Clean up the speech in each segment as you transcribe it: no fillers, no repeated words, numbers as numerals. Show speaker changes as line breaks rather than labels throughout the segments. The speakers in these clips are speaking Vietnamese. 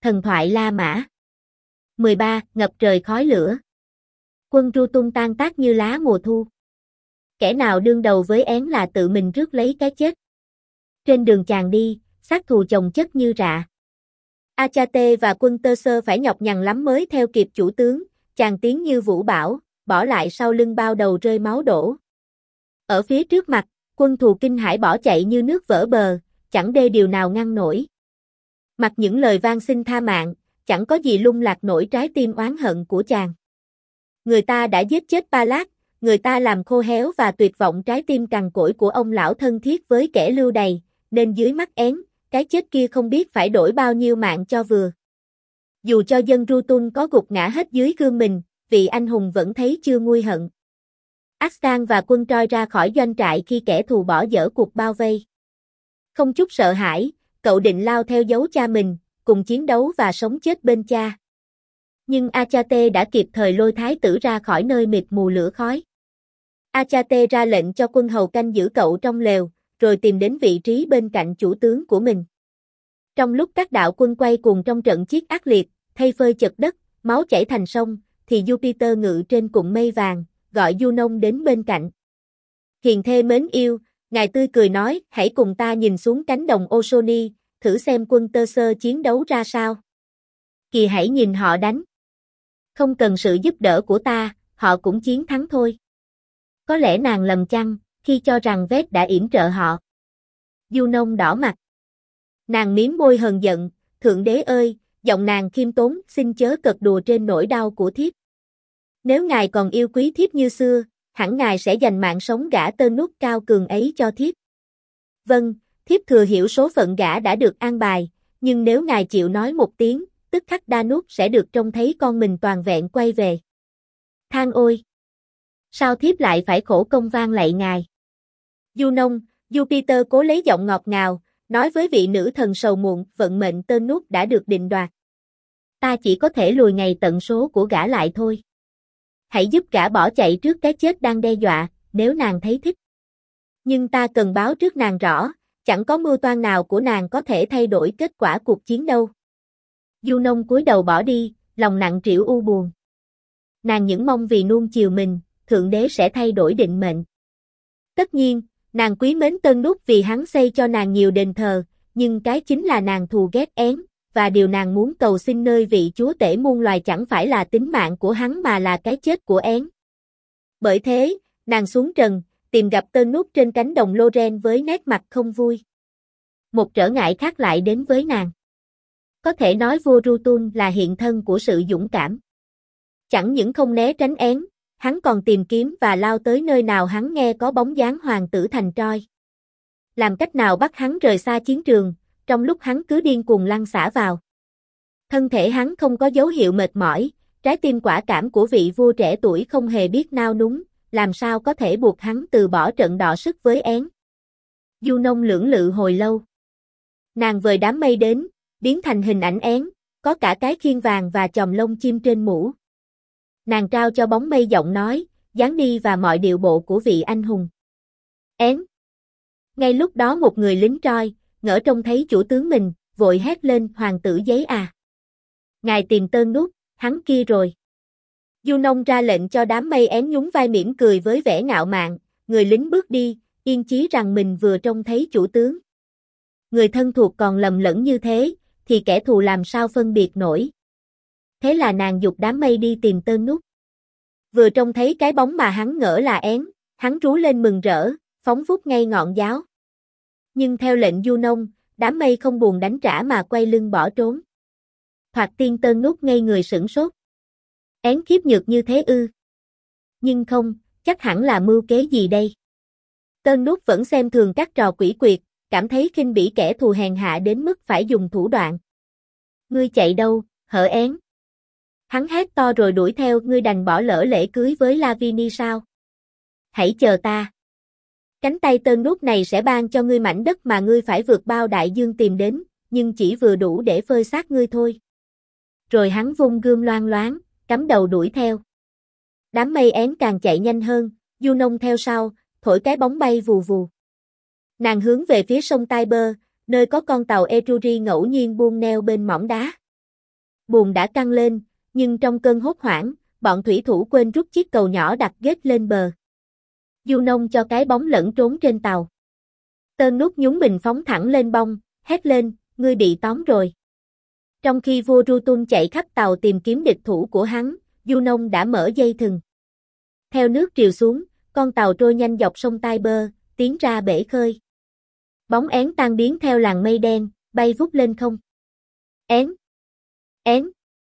Thần thoại La Mã 13. Ngập trời khói lửa. Quân Tru tung tan tác như lá mùa thu. Kẻ nào đương đầu với én là tự mình rước lấy cái chết. Trên đường chàng đi, sát thù chồng chất như rạ. Achate và quân Tơ Sơ phải nhọc nhằn lắm mới theo kịp chủ tướng, chàng tiến như vũ bão, bỏ lại sau lưng bao đầu rơi máu đổ. Ở phía trước mặt, quân thù kinh hãi bỏ chạy như nước vỡ bờ, chẳng đê điều nào ngăn nổi. Mặc những lời van xin tha mạng, chẳng có gì lung lạc nổi trái tim oán hận của chàng. Người ta đã giết chết Pallas, người ta làm khô héo và tuyệt vọng trái tim cằn cỗi của ông lão thân thiết với kẻ lưu đày, nên dưới mắt én, cái chết kia không biết phải đổi bao nhiêu mạng cho vừa. Dù cho dân Rutun có gục ngã hết dưới gương mình, vị anh hùng vẫn thấy chưa nguôi hận. Astan và quân Troy ra khỏi doanh trại khi kẻ thù bỏ dở cuộc bao vây. Không chút sợ hãi, cậu định lao theo dấu cha mình, cùng chiến đấu và sống chết bên cha. Nhưng Achate đã kịp thời lôi thái tử ra khỏi nơi mịt mù lửa khói. Achate ra lệnh cho quân hầu canh giữ cậu trong lều, rồi tìm đến vị trí bên cạnh chủ tướng của mình. Trong lúc các đạo quân quay cuồng trong trận chiến ác liệt, thay phơi chật đất, máu chảy thành sông, thì Jupiter ngự trên cụm mây vàng, gọi Junon đến bên cạnh. Hiền thê mến yêu, ngài tươi cười nói, hãy cùng ta nhìn xuống cánh đồng Ossoni, thử xem quân Tơ Sơ chiến đấu ra sao. Kìa hãy nhìn họ đánh. Không cần sự giúp đỡ của ta, họ cũng chiến thắng thôi. Có lẽ nàng lầm chăng, khi cho rằng Vết đã yểm trợ họ. Junon đỏ mặt. Nàng mím môi hờn giận, thượng đế ơi, giọng nàng khiêm tốn, xin chớ cợt đùa trên nỗi đau của thiếp. Nếu ngài còn yêu quý thiếp như xưa, hẳn ngài sẽ dành mạng sống gã tơ nút cao cường ấy cho thiếp. Vâng, thiếp thừa hiểu số phận gã đã được an bài, nhưng nếu ngài chịu nói một tiếng, tức khắc Danup sẽ được trông thấy con mình toàn vẹn quay về. Than ôi! Sao thiếp lại phải khổ công van lạy ngài? Junon, Jupiter cố lấy giọng ngọt ngào, nói với vị nữ thần sầu muộn, vận mệnh tơ nút đã được định đoạt. Ta chỉ có thể lùi ngày tận số của gã lại thôi. Hãy giúp gã bỏ chạy trước cái chết đang đe dọa, nếu nàng thấy thích. Nhưng ta cần báo trước nàng rõ, chẳng có mưu toan nào của nàng có thể thay đổi kết quả cuộc chiến đâu. Junon cúi đầu bỏ đi, lòng nặng trĩu u buồn. Nàng những mong vì nuông chiều mình, thượng đế sẽ thay đổi định mệnh. Tất nhiên, nàng quý mến Tân Nút vì hắn xây cho nàng nhiều đền thờ, nhưng cái chính là nàng thù ghét én, và điều nàng muốn cầu xin nơi vị chúa tể muôn loài chẳng phải là tính mạng của hắn mà là cái chết của én. Bởi thế, nàng xuống trần, tìm gặp Tân Nút trên cánh đồng Loren với nét mặt không vui. Một trở ngại khác lại đến với nàng. Có thể nói vua Rutun là hiện thân của sự dũng cảm. Chẳng những không né tránh én, hắn còn tìm kiếm và lao tới nơi nào hắn nghe có bóng dáng hoàng tử thành Troy. Làm cách nào bắt hắn rời xa chiến trường, trong lúc hắn cứ điên cuồng lăn xả vào. Thân thể hắn không có dấu hiệu mệt mỏi, trái tim quả cảm của vị vua trẻ tuổi không hề biết nao núng, làm sao có thể buộc hắn từ bỏ trận đọ sức với én. Junon lưỡng lự hồi lâu. Nàng vời đám mây đến, biến thành hình ảnh én, có cả cái khiên vàng và chòm lông chim trên mũ. Nàng trao cho bóng mây giọng nói, dáng đi và mọi điệu bộ của vị anh hùng. Én. Ngay lúc đó một người lính Troy, ngỡ trông thấy chủ tướng mình, vội hét lên, hoàng tử giấy à. Ngài tìm Tơ Nút, hắn kia rồi. Junon ra lệnh cho đám mây én nhún vai mỉm cười với vẻ ngạo mạn, người lính bước đi, yên chí rằng mình vừa trông thấy chủ tướng. Người thân thuộc còn lầm lẫn như thế, thì kẻ thù làm sao phân biệt nổi. Thế là nàng giục đám mây đi tìm Tơ Nút. Vừa trông thấy cái bóng mà hắn ngỡ là én, hắn rú lên mừng rỡ, phóng vút ngay ngọn giáo. Nhưng theo lệnh Junon, đám mây không buồn đánh trả mà quay lưng bỏ trốn. Thoạt tiên Tơ Nút ngây người sửng sốt. Én khiếp nhược như thế ư? Nhưng không, chắc hẳn là mưu kế gì đây? Tơ Nút vẫn xem thường các trò quỷ quyệt, cảm thấy khinh bỉ kẻ thù hèn hạ đến mức phải dùng thủ đoạn. Ngươi chạy đâu, hở én? Hắn hét to rồi đuổi theo, ngươi đành bỏ lỡ lễ cưới với Lavinia sao? Hãy chờ ta. Cánh tay Tơ Nút này sẽ ban cho ngươi mảnh đất mà ngươi phải vượt bao đại dương tìm đến, nhưng chỉ vừa đủ để phơi xác ngươi thôi. Rồi hắn vung gươm loang loáng, cắm đầu đuổi theo. Đám mây én càng chạy nhanh hơn, Junon theo sau, thổi cái bóng bay vù vù. Nàng hướng về phía sông Tiber, nơi có con tàu Etruri ngẫu nhiên buông neo bên mỏm đá. Buồn đã căng lên, nhưng trong cơn hốt hoảng, bọn thủy thủ quên rút chiếc cầu nhỏ đặt ghét lên bờ. Du nông cho cái bóng lẫn trốn trên tàu. Tơn nút nhún mình phóng thẳng lên bông, hét lên, ngươi bị tóm rồi. Trong khi vua Rutun chạy khắp tàu tìm kiếm địch thủ của hắn, Du nông đã mở dây thừng. Theo nước triều xuống, con tàu trôi nhanh dọc sông Tiber, tiến ra bể khơi. Bóng én tan biến theo làn mây đen, bay vút lên không. Én! Én!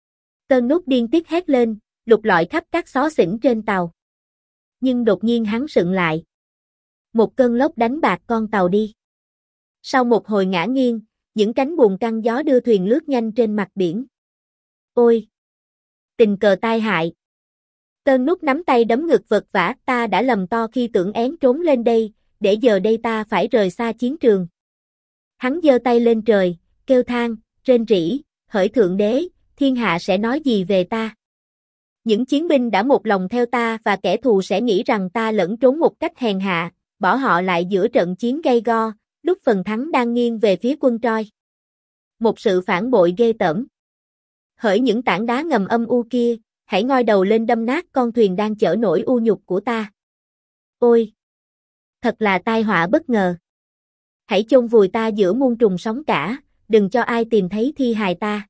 Tơn nút điên tiết hét lên, lục lọi khắp các xó xỉnh trên tàu. Nhưng đột nhiên hắn sững lại. Một cơn lốc đánh bạc con tàu đi. Sau một hồi ngã nghiêng, những cánh buồm căng gió đưa thuyền lướt nhanh trên mặt biển. Ôi! Tình cờ tai hại. Tơn nút nắm tay đấm ngực vật vã, ta đã lầm to khi tưởng én trốn lên đây, để giờ đây ta phải rời xa chiến trường. Hắn giơ tay lên trời, kêu than, rên rỉ, hỡi thượng đế, thiên hạ sẽ nói gì về ta? Những chiến binh đã một lòng theo ta và kẻ thù sẽ nghĩ rằng ta lẫn trốn một cách hèn hạ, bỏ họ lại giữa trận chiến gay go, lúc phần thắng đang nghiêng về phía quân Troy. Một sự phản bội ghê tởm. Hỡi những tảng đá ngầm âm u kia, hãy ngoi đầu lên đâm nát con thuyền đang chở nỗi u nhục của ta. Ôi! Thật là tai họa bất ngờ. Hãy chôn vùi ta giữa muôn trùng sóng cả, đừng cho ai tìm thấy thi hài ta.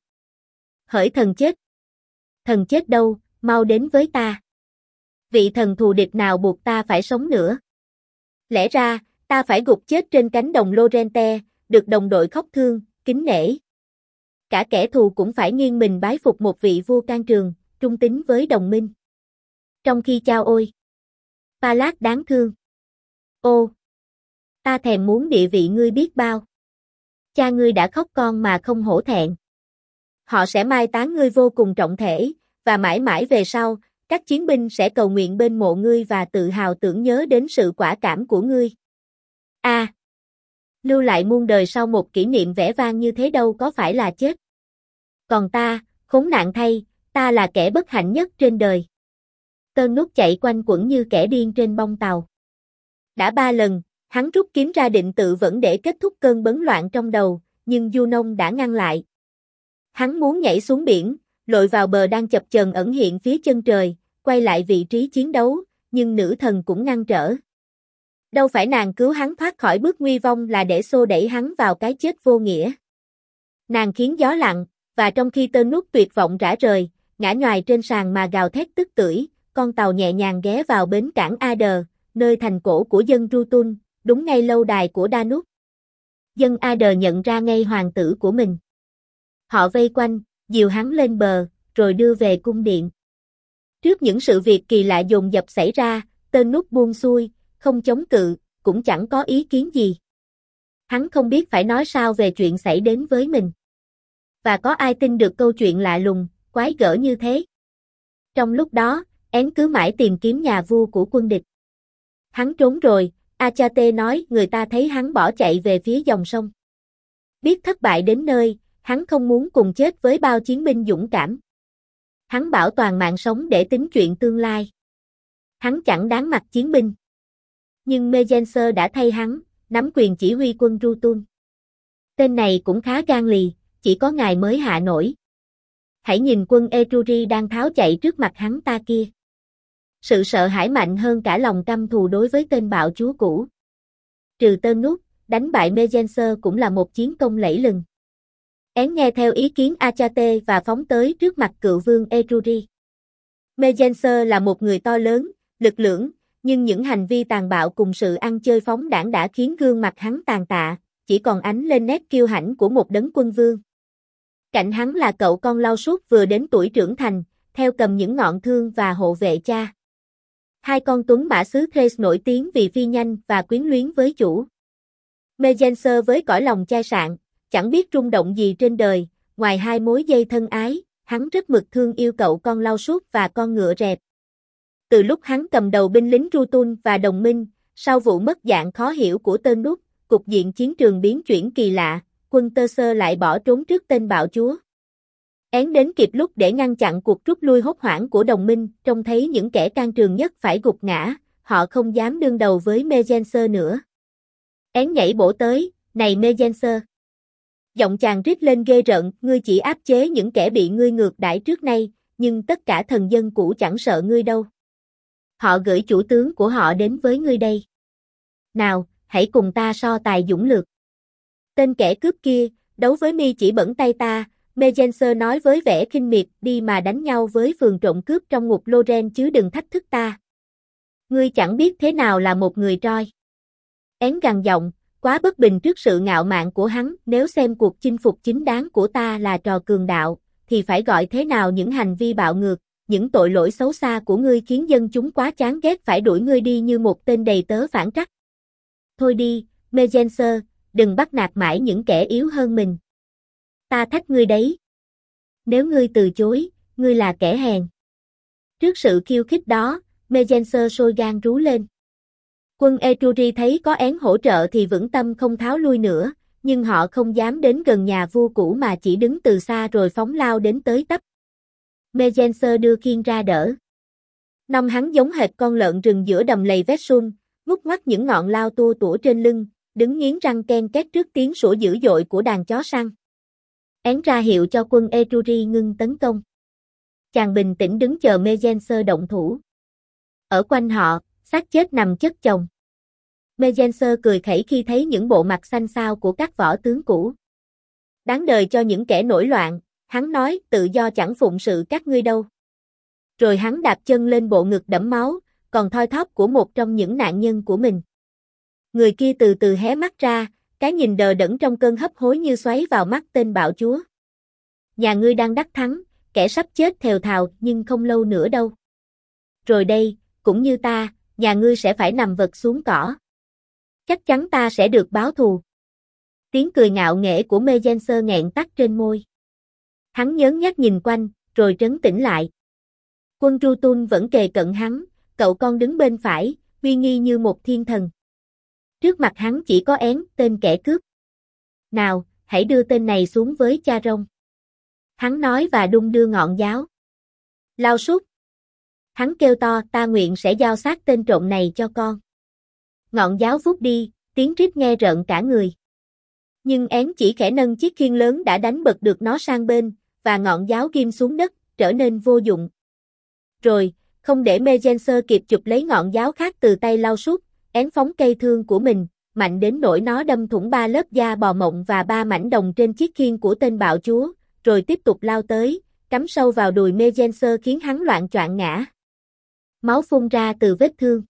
Hỡi thần chết! Thần chết đâu, mau đến với ta. Vị thần thù địch nào buộc ta phải sống nữa? Lẽ ra, ta phải gục chết trên cánh đồng Lorente, được đồng đội khóc thương, kính nể. Cả kẻ thù cũng phải nghiêng mình bái phục một vị vua can trường, trung tín với đồng minh. Trong khi chao ôi! Pallas đáng thương! Ô! Ta thèm muốn địa vị ngươi biết bao. Cha ngươi đã khóc con mà không hổ thẹn. Họ sẽ mai táng ngươi vô cùng trọng thể, và mãi mãi về sau, các chiến binh sẽ cầu nguyện bên mộ ngươi và tự hào tưởng nhớ đến sự quả cảm của ngươi. Lưu lại muôn đời sau một kỷ niệm vẻ vang như thế đâu có phải là chết. Còn ta, khốn nạn thay, ta là kẻ bất hạnh nhất trên đời. Tơn nút chạy quanh quẩn như kẻ điên trên bông tàu. Đã 3 lần, hắn rút kiếm ra định tự vẫn để kết thúc cơn bấn loạn trong đầu, nhưng Du nông đã ngăn lại. Hắn muốn nhảy xuống biển, lội vào bờ đang chập chờn ẩn hiện phía chân trời, quay lại vị trí chiến đấu, nhưng nữ thần cũng ngăn trở. Đâu phải nàng cứu hắn thoát khỏi bước nguy vong là để xô đẩy hắn vào cái chết vô nghĩa. Nàng khiến gió lặng, và trong khi Tơn nút tuyệt vọng rã rời, ngã nhoài trên sàn mà gào thét tức tưởi, con tàu nhẹ nhàng ghé vào bến cảng Ader, nơi thành cổ của dân Rutun, đúng ngay lâu đài của Danube. Dân Ader nhận ra ngay hoàng tử của mình. Họ vây quanh, dìu hắn lên bờ, rồi đưa về cung điện. Trước những sự việc kỳ lạ dồn dập xảy ra, Tơn nút buông xuôi, không chống cự, cũng chẳng có ý kiến gì. Hắn không biết phải nói sao về chuyện xảy đến với mình. Và có ai tin được câu chuyện lạ lùng, quái gở như thế? Trong lúc đó, én cứ mãi tìm kiếm nhà vua của quân địch. Hắn trốn rồi, Achate nói người ta thấy hắn bỏ chạy về phía dòng sông. Biết thất bại đến nơi, hắn không muốn cùng chết với bao chiến binh dũng cảm. Hắn bảo toàn mạng sống để tính chuyện tương lai. Hắn chẳng đáng mặt chiến binh. Nhưng Megenser đã thay hắn, nắm quyền chỉ huy quân Rutun. Tên này cũng khá gan lì, chỉ có ngài mới hạ nổi. Hãy nhìn quân Etruri đang tháo chạy trước mặt hắn ta kia. Sự sợ hãi mạnh hơn cả lòng căm thù đối với tên bạo chúa cũ. Trừ Tơn nút, đánh bại Megenser cũng là một chiến công lẫy lừng. Én nghe theo ý kiến Achate và phóng tới trước mặt cựu vương Etruri. Megenser là một người to lớn, lực lưỡng, nhưng những hành vi tàn bạo cùng sự ăn chơi phóng đãng đã khiến gương mặt hắn tàn tạ, chỉ còn ánh lên nét kiêu hãnh của một đấng quân vương. Cạnh hắn là cậu con lau sút vừa đến tuổi trưởng thành, theo cầm những ngọn thương và hộ vệ cha. Hai con tuấn mã xứ Thrace nổi tiếng vì phi nhanh và quyến luyến với chủ. Megenser với cõi lòng chai sạn, chẳng biết rung động gì trên đời, ngoài hai mối dây thân ái, hắn rất mực thương yêu cậu con lau sút và con ngựa rẹp. Từ lúc hắn cầm đầu binh lính Rutun và đồng minh, sau vụ mất dạng khó hiểu của Tơn nút, cục diện chiến trường biến chuyển kỳ lạ, quân Tơ Sơ lại bỏ trốn trước tên bạo chúa. Én đến kịp lúc để ngăn chặn cuộc rút lui hốt hoảng của đồng minh, trông thấy những kẻ can trường nhất phải gục ngã, họ không dám đương đầu với Megenser nữa. Én nhảy bổ tới, này Megenser! Giọng chàng rít lên ghê rợn, ngươi chỉ áp chế những kẻ bị ngươi ngược đãi trước nay, nhưng tất cả thần dân cũ chẳng sợ ngươi đâu. Họ gửi chủ tướng của họ đến với ngươi đây. Nào, hãy cùng ta so tài dũng lược. Tên kẻ cướp kia, đấu với mi chỉ bẩn tay ta, Megenser nói với vẻ khinh miệt, đi mà đánh nhau với phường trộm cướp trong ngục Loren chứ đừng thách thức ta. Ngươi chẳng biết thế nào là một người Troy. Én gằn giọng, quá bất bình trước sự ngạo mạn của hắn, nếu xem cuộc chinh phục chính đáng của ta là trò cường đạo, thì phải gọi thế nào những hành vi bạo ngược, những tội lỗi xấu xa của ngươi khiến dân chúng quá chán ghét phải đuổi ngươi đi như một tên đầy tớ phản trắc. Thôi đi, Megenser, đừng bắt nạt mãi những kẻ yếu hơn mình. Ta thách ngươi đấy. Nếu ngươi từ chối, ngươi là kẻ hèn. Trước sự khiêu khích đó, Megenser sôi gan rú lên. Quân Etruri thấy có én hỗ trợ thì vững tâm không tháo lui nữa, nhưng họ không dám đến gần nhà vua cũ mà chỉ đứng từ xa rồi phóng lao đến tới tấp. Megenser đưa khiên ra đỡ. Nòng hắn giống hệt con lợn rừng giữa đầm lầy Vexun, ngút ngoắt những ngọn lao tua tủa trên lưng, đứng nghiến răng ken két trước tiếng sủa dữ dội của đàn chó săn. Én ra hiệu cho quân Etruri ngưng tấn công. Chàng bình tĩnh đứng chờ Megenser động thủ. Ở quanh họ, xác chết nằm chất chồng. Megenser cười khẩy khi thấy những bộ mặt xanh xao của các võ tướng cũ. Đáng đời cho những kẻ nổi loạn, hắn nói, tự do chẳng phụng sự các ngươi đâu. Rồi hắn đạp chân lên bộ ngực đẫm máu, còn thoi thóp của một trong những nạn nhân của mình. Người kia từ từ hé mắt ra, cái nhìn đờ đẫn trong cơn hấp hối như xoáy vào mắt tên bạo chúa. Nhà ngươi đang đắc thắng, kẻ sắp chết thều thào nhưng không lâu nữa đâu. Rồi đây, cũng như ta, nhà ngươi sẽ phải nằm vật xuống cỏ. Chắc chắn ta sẽ được báo thù. Tiếng cười ngạo nghễ của Megenser nghẹn tắt trên môi. Hắn nhớn nhác nhìn quanh, rồi trấn tĩnh lại. Quân Rutun vẫn kề cận hắn, cậu con đứng bên phải, uy nghi như một thiên thần. Trước mặt hắn chỉ có én, tên kẻ cướp. Nào, hãy đưa tên này xuống với cha rông. Hắn nói và đung đưa ngọn giáo. Lao sút. Hắn kêu to, ta nguyện sẽ giao xác tên trộm này cho con. Ngọn giáo vút đi, tiếng rít nghe rợn cả người. Nhưng én chỉ khẽ nâng chiếc khiên lớn đã đánh bật được nó sang bên, và ngọn giáo ghim xuống đất, trở nên vô dụng. Rồi, không để Megenser kịp chụp lấy ngọn giáo khác từ tay Lao sút, én phóng cây thương của mình, mạnh đến nỗi nó đâm thủng 3 lớp da bò mộng và 3 mảnh đồng trên chiếc khiên của tên bạo chúa, rồi tiếp tục lao tới, cắm sâu vào đùi Megenser khiến hắn loạng choạng ngã. Máu phun ra từ vết thương.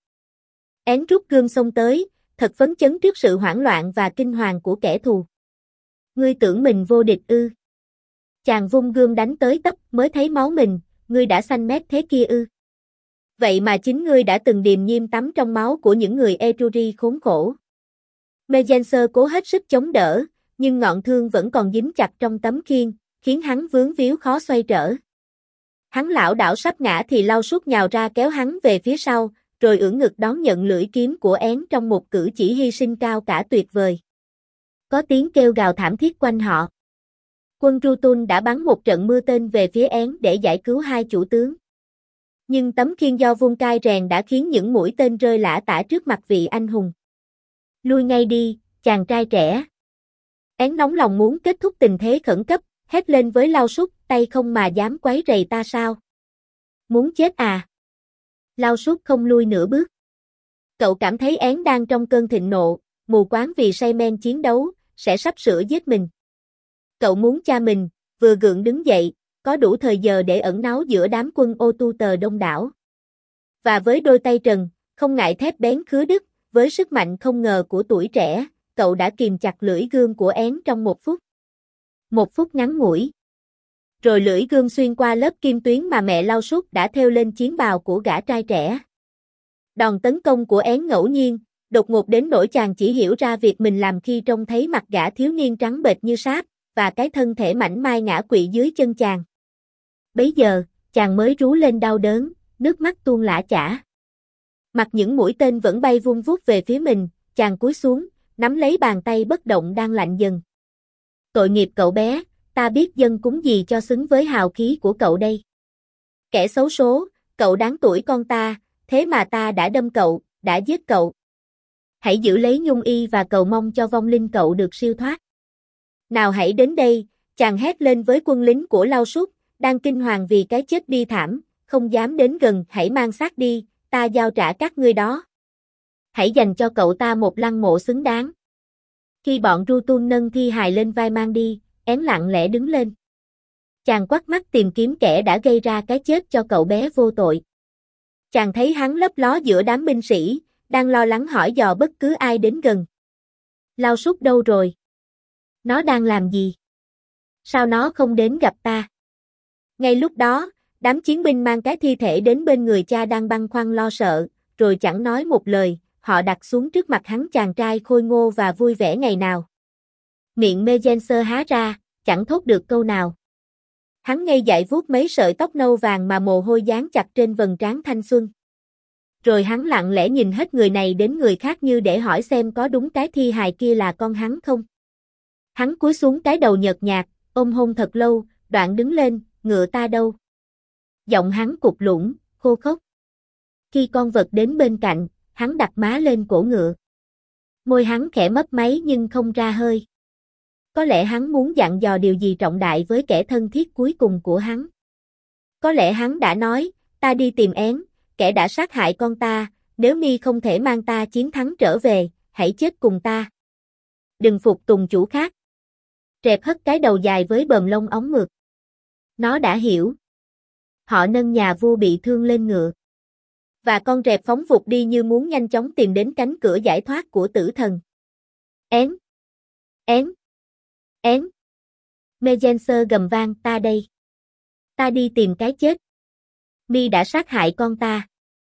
Én rút gươm xông tới, thật phấn chấn trước sự hoảng loạn và kinh hoàng của kẻ thù. Ngươi tưởng mình vô địch ư? Chàng vung gươm đánh tới tấp mới thấy máu mình, ngươi đã xanh mét thế kia ư? Vậy mà chính ngươi đã từng điềm nhiêm tắm trong máu của những người Etruri khốn khổ. Megenser cố hết sức chống đỡ, nhưng ngọn thương vẫn còn dính chặt trong tấm khiên, khiến hắn vướng víu khó xoay trở. Hắn lảo đảo sắp ngã thì Lao sút nhào ra kéo hắn về phía sau, rồi ưỡn ngực đón nhận lưỡi kiếm của én trong một cử chỉ hy sinh cao cả tuyệt vời. Có tiếng kêu gào thảm thiết quanh họ. Quân Rutun đã bắn một trận mưa tên về phía én để giải cứu hai chủ tướng. Nhưng tấm khiên do vung cai rèn đã khiến những mũi tên rơi lả tả trước mặt vị anh hùng. Lui ngay đi, chàng trai trẻ. Én nóng lòng muốn kết thúc tình thế khẩn cấp, hét lên với Lao sút, tay không mà dám quấy rầy ta sao? Muốn chết à? Lao sút không lui nửa bước. Cậu cảm thấy én đang trong cơn thịnh nộ, mù quáng vì say men chiến đấu, sẽ sắp sửa giết mình. Cậu muốn cha mình, vừa gượng đứng dậy, có đủ thời giờ để ẩn náu giữa đám quân ô tu tờ đông đảo. Và với đôi tay trần, không ngại thép bén khứa đứt, với sức mạnh không ngờ của tuổi trẻ, cậu đã kìm chặt lưỡi gươm của én trong 1 phút. 1 phút ngắn ngủi. Rồi lưỡi gươm xuyên qua lớp kim tuyến mà mẹ Lao sút đã thêu lên chiến bào của gã trai trẻ. Đòn tấn công của én ngẫu nhiên, đột ngột đến nỗi chàng chỉ hiểu ra việc mình làm khi trông thấy mặt gã thiếu niên trắng bệch như sáp, và cái thân thể mảnh mai ngã quỵ dưới chân chàng. Bấy giờ, chàng mới rú lên đau đớn, nước mắt tuôn lã chả. Mặc những mũi tên vẫn bay vun vút về phía mình, chàng cúi xuống, nắm lấy bàn tay bất động đang lạnh dần. Tội nghiệp cậu bé, ta biết dâng cúng gì cho xứng với hào khí của cậu đây. Kẻ xấu số, cậu đáng tuổi con ta, thế mà ta đã đâm cậu, đã giết cậu. Hãy giữ lấy nhung y và cầu mong cho vong linh cậu được siêu thoát. Nào hãy đến đây, chàng hét lên với quân lính của Lao Súc, đang kinh hoàng vì cái chết bi thảm, không dám đến gần, hãy mang xác đi, ta giao trả các ngươi đó. Hãy dành cho cậu ta một lăng mộ xứng đáng. Khi bọn Rutun nâng thi hài lên vai mang đi, Én lặng lẽ đứng lên. Chàng quắt mắt tìm kiếm kẻ đã gây ra cái chết cho cậu bé vô tội. Chàng thấy hắn lấp ló giữa đám binh sĩ, đang lo lắng hỏi dò bất cứ ai đến gần. Lao Súc đâu rồi? Nó đang làm gì? Sao nó không đến gặp ta? Ngay lúc đó, đám chiến binh mang cái thi thể đến bên người cha đang băn khoăn lo sợ, rồi chẳng nói một lời, họ đặt xuống trước mặt hắn chàng trai khôi ngô và vui vẻ ngày nào. Miệng Megenser há ra, chẳng thốt được câu nào. Hắn ngây dại vuốt mấy sợi tóc nâu vàng mà mồ hôi dán chặt trên vầng trán thanh xuân. Rồi hắn lặng lẽ nhìn hết người này đến người khác như để hỏi xem có đúng cái thi hài kia là con hắn không. Hắn cúi xuống cái đầu nhợt nhạt, ôm hôn thật lâu, đoạn đứng lên, ngựa ta đâu? Giọng hắn cục lũng, khô khốc. Khi con vật đến bên cạnh, hắn đặt má lên cổ ngựa. Môi hắn khẽ mấp máy nhưng không ra hơi. Có lẽ hắn muốn dặn dò điều gì trọng đại với kẻ thân thiết cuối cùng của hắn. Có lẽ hắn đã nói, ta đi tìm Én, kẻ đã sát hại con ta, nếu mi không thể mang ta chiến thắng trở về, hãy chết cùng ta. Đừng phục tùng chủ khác. Rẹp hất cái đầu dài với bờm lông óng mượt. Nó đã hiểu. Họ nâng nhà vua bị thương lên ngựa. Và con rẹp phóng vụt đi như muốn nhanh chóng tìm đến cánh cửa giải thoát của tử thần. Én! Én! Én! Megenser gầm vang, ta đây. Ta đi tìm cái chết. Mi đã sát hại con ta.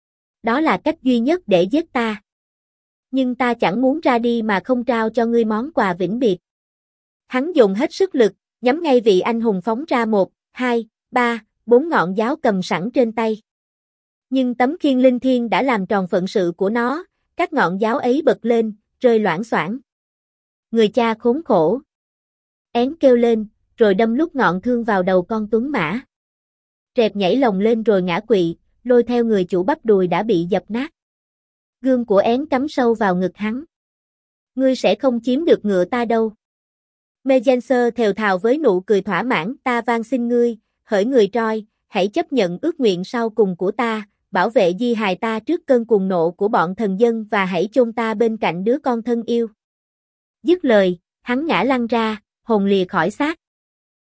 Đó là cách duy nhất để giết ta. Nhưng ta chẳng muốn ra đi mà không trao cho ngươi món quà vĩnh biệt. Hắn dùng hết sức lực, nhắm ngay vị anh hùng phóng ra 1, 2, 3, 4 ngọn giáo cầm sẵn trên tay. Nhưng tấm khiên linh thiêng đã làm tròn phận sự của nó, các ngọn giáo ấy bật lên, rơi loảng xoảng. Người cha khốn khổ. Én kêu lên, rồi đâm lúc ngọn thương vào đầu con tuấn mã. Rẹp nhảy lồng lên rồi ngã quỵ, lôi theo người chủ bắp đùi đã bị dập nát. Gươm của Én cắm sâu vào ngực hắn. Ngươi sẽ không chiếm được ngựa ta đâu. Megenser thều thào với nụ cười thỏa mãn, ta van xin ngươi, hỡi người Troy, hãy chấp nhận ước nguyện sau cùng của ta, bảo vệ di hài ta trước cơn cuồng nộ của bọn thần dân và hãy chôn ta bên cạnh đứa con thân yêu. Dứt lời, hắn ngã lăn ra, hồn lìa khỏi xác.